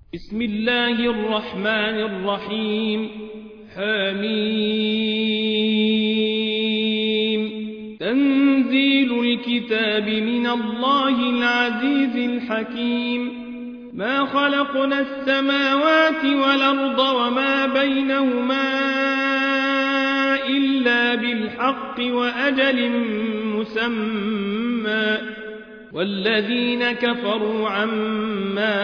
بسم الله الرحمن الرحيم حميم تنزيل الكتاب من الله العزيز الحكيم ما خلقنا السماوات والأرض وما بينهما إلا بالحق وأجل مسمى والذين كفروا عما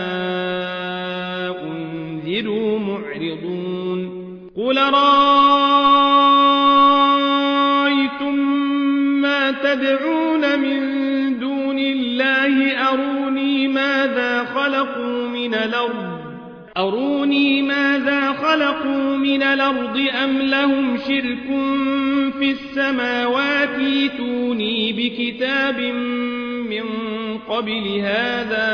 أنذروا معرضون قل رأيتم ما تدعون من دون الله أروني ماذا خلقوا من الأرض أم لهم شرك في السماوات ائتوني بكتاب من قبل هذا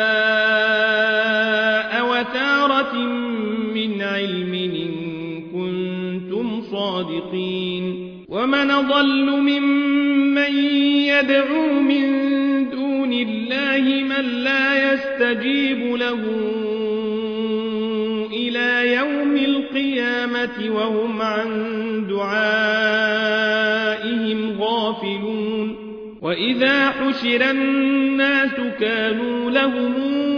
أوثارة من علم إن كنتم صادقين ومن أضل ممن يدعو من دون الله من لا يستجيب له إلى يوم القيامة وهم عن دعائهم غافلون وإذا حشر الناس كانوا لهم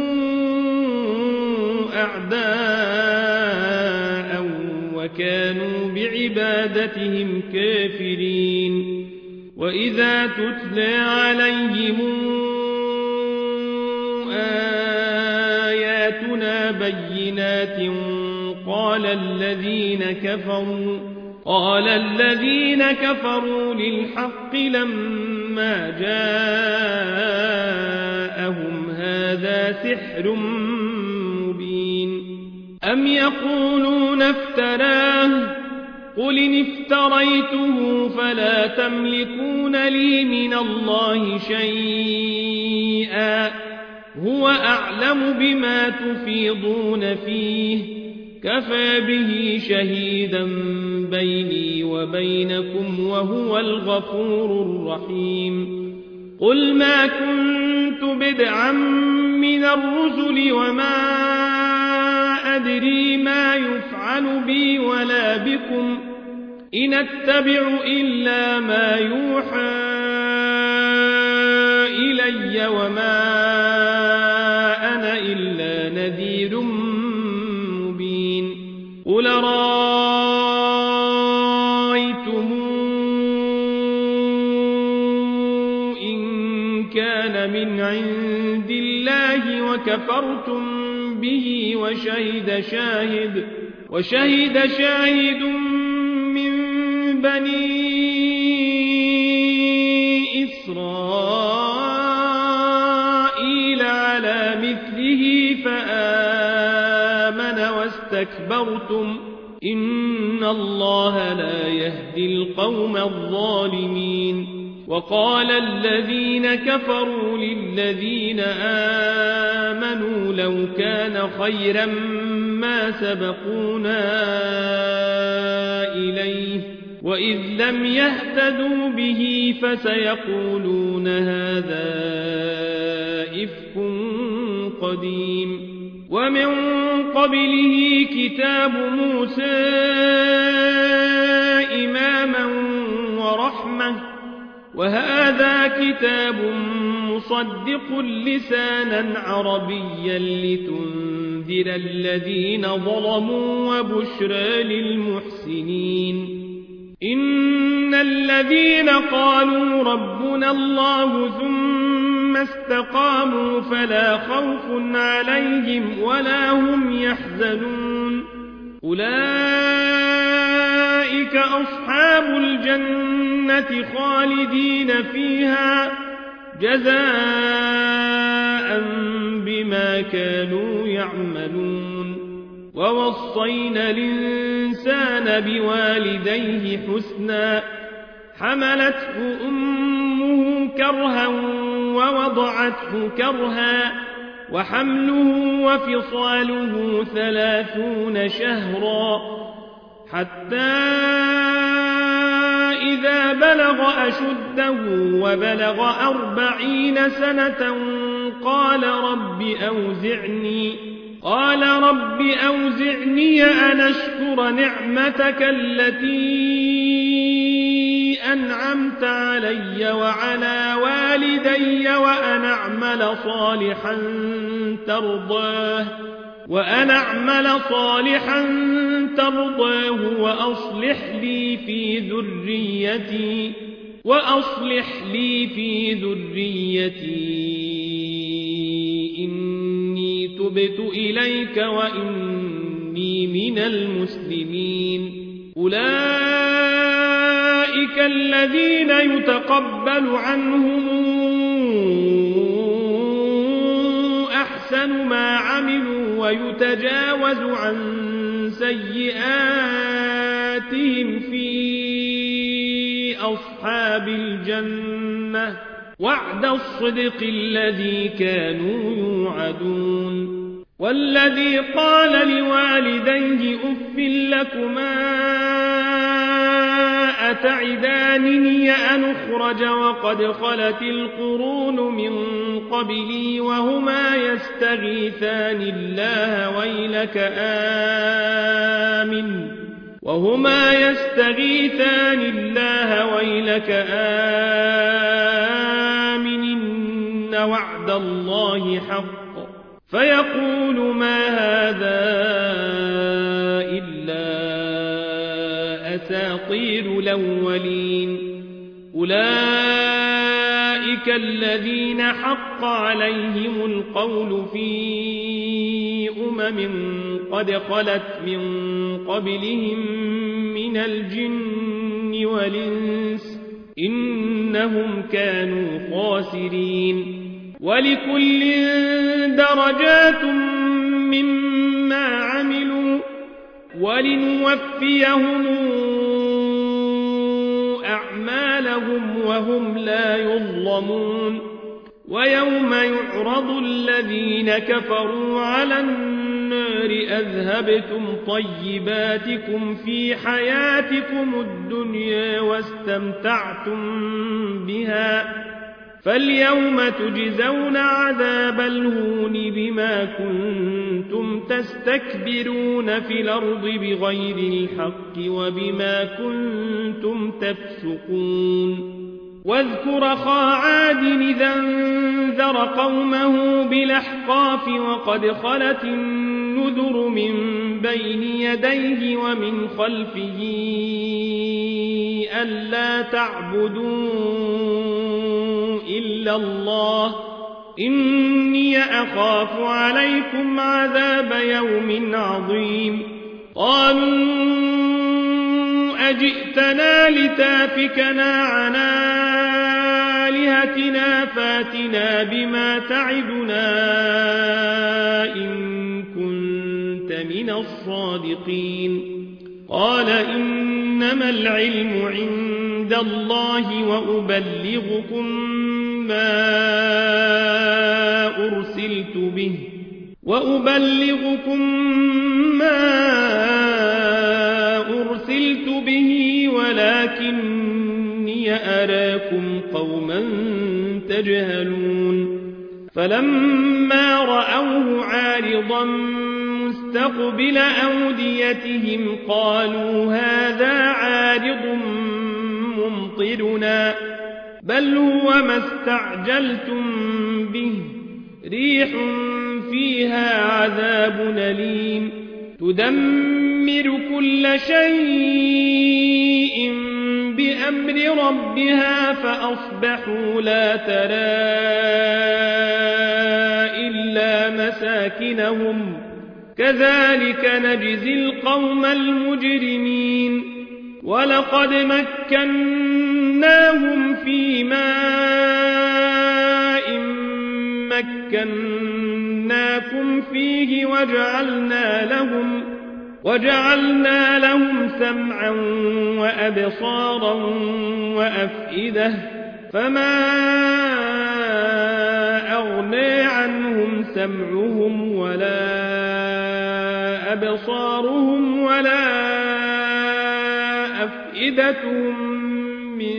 أعداء وكانوا بعبادتهم كافرين وإذا تتلى عليهم آياتنا بينات قال الذين كفروا للحق لما جاءهم هذا سحر مبين أم يقولون افتراه قل إن افتريته فلا تملكون لي من الله شيئا هو أعلم بما تفيضون فيه كفى به شهيدا بيني وبينكم وهو الغفور الرحيم قل ما كنت بدعا من الرسل وما أدري ما يفعل بي ولا بكم إن أتبع إلا ما يوحى إلي وما أنا إلا نذير مبين قل رأيتم إن كان من عند الله وكفرتم به وشهد شاهد من بني إسرائيل على مثله فآمن واستكبرتم إن الله لا يهدي القوم الظالمين وقال الذين كفروا للذين آمنوا لو كان خيرا ما سبقونا إليه وإذ لم يهتدوا به فسيقولون هذا إفك قديم ومن قبله كتاب موسى إماما ورحمة وهذا كتاب مصدق لسانا عربيا لتنذر الذين ظلموا وبشرى للمحسنين إن الذين قالوا ربنا الله ثم استقاموا فلا خوف عليهم ولا هم يحزنون أولئك أصحاب الجنة خالدين فيها جزاء بما كانوا يعملون ووصينا الإنسان بوالديه حسنا حملته أمه كرها ووضعته كرها وحمله وفصاله 30 شهرا حتى إذا بلغ أشده وبلغ 40 سنة قال رب قال رب أوزعني أن أشكر نعمتك التي أنعمت علي وعلى والدي وأن أعمل صالحا ترضاه وأصلح لي في ذريتي إني تبت إليك وإني من المسلمين أولئك الذين يتقبل عنهم أحسن ما عملوا ويتجاوز عن سيئاتهم في أصحاب الجنة وعد الصدق الذي كانوا يوعدون والذي قال لوالديه أف لكما أتعدانني أن أخرج وقد خلت القرون من قبلي وهما يستغيثان الله ويلك آمن إن وعد الله حق فيقول ما هذا إلا أساطير الأولين أولئك الذين حق عليهم القول في قد خلت من قبلهم من الجن والإنس إنهم كانوا خاسرين ولكل درجات مما عملوا ولنوفيهم أعمالهم وهم لا يظلمون ويوم يعرض الذين كفروا على النار أذهبتم طيباتكم في حياتكم الدنيا واستمتعتم بها فاليوم تجزون عذاب الهون بما كنتم تستكبرون في الأرض بغير الحق وبما كنتم تفسقون واذكر أخا عاد إذا انذر قومه بالأحقاف وقد خلت النذر من بين يديه ومن خلفه ألا تعبدوا إلا الله إني أخاف عليكم عذاب يوم عظيم قالوا أجئتنا لتافكنا عن آلهتنا فاتنا بما تعدنا إن كنت من الصادقين قال إنما العلم عند الله وأبلغكم ما أرسلت به ولكني أراكم قوما تجهلون فلما رأوه عارضا مستقبل أوديتهم قالوا هذا عارض ممطرنا بل هو ما استعجلتم به ريح فيها عذاب أليم تدمر كل شيء بأمر ربها فأصبحوا لا ترى إلا مساكنهم كذلك نجزي القوم المجرمين ولقد مكناهم في ماء مكناكم فيه وجعلنا لهم سمعا وأبصارا وأفئدة فما أغنى عنهم سمعهم ولا أبصارهم ولا أفئدتهم من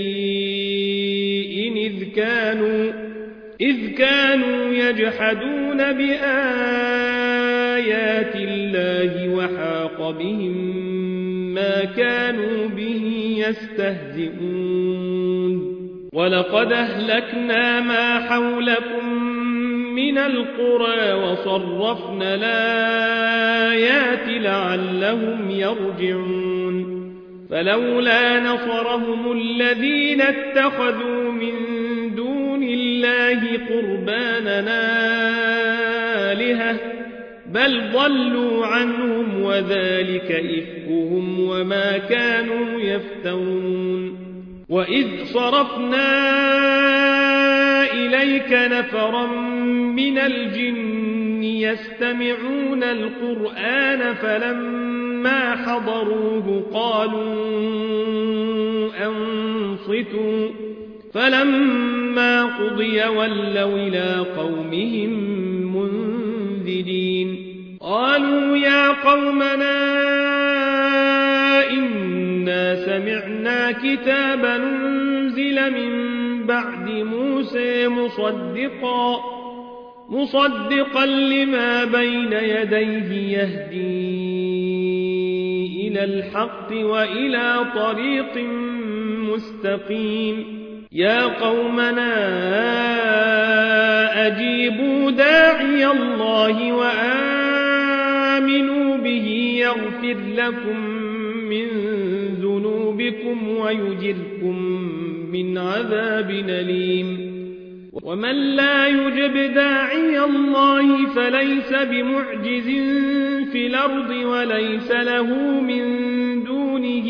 شيء إذ كانوا يجحدون يجحدون بآيات الله وحاق بهم ما كانوا به يستهزئون ولقد أهلكنا ما حولكم من القرى وصرفنا الآيات لعلهم يرجعون فلولا نصرهم الذين اتخذوا من دون الله قربانا آلهة بل ضلوا عنهم وذلك إفكهم وما كانوا يفترون وإذ صرفنا إليك نفرا من الجن يستمعون القرآن فلما حضروه قالوا أنصتوا فلما قضي ولوا إلى قومهم منذرين قالوا يا قومنا إنا سمعنا كتابا أنزل من بعد موسى مصدقا لما بين يديه يهدي إلى الحق وإلى طريق مستقيم يا قومنا أجيبوا داعي الله وآمنوا به يغفر لكم من ذنوبكم ويجركم من عذاب أليم ومن لا يجب داعي الله فليس بمعجز في الأرض وليس له من دونه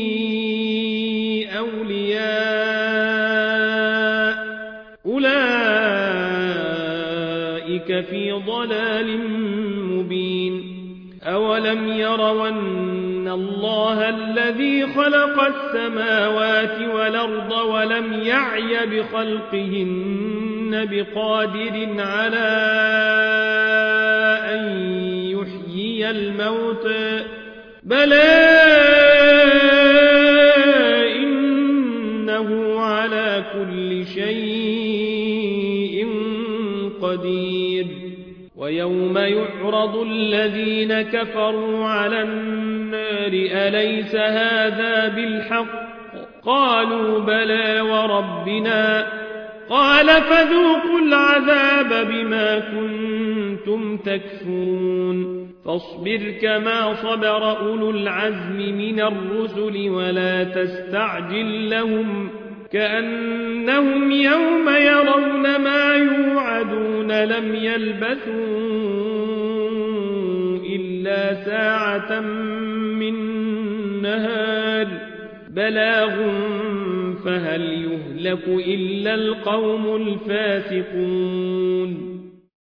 أولياء أولئك في ضلال مبين أولم يروا أن الله الذي خلق السماوات والأرض ولم يعي بخلقهن بقادر على أن يحيي الموتى بلى إنه على كل شيء قدير ويوم يعرض الذين كفروا على النار أليس هذا بالحق قالوا بلى وربنا قال فذوقوا العذاب بما كنتم تكفرون فاصبر كما صبر أولو العزم من الرسل ولا تستعجل لهم كأنهم يوم يرون ما يوعدون لم يلبثوا إلا ساعة من نهار بلاغ فهل يهلك إلا القوم الفاسقون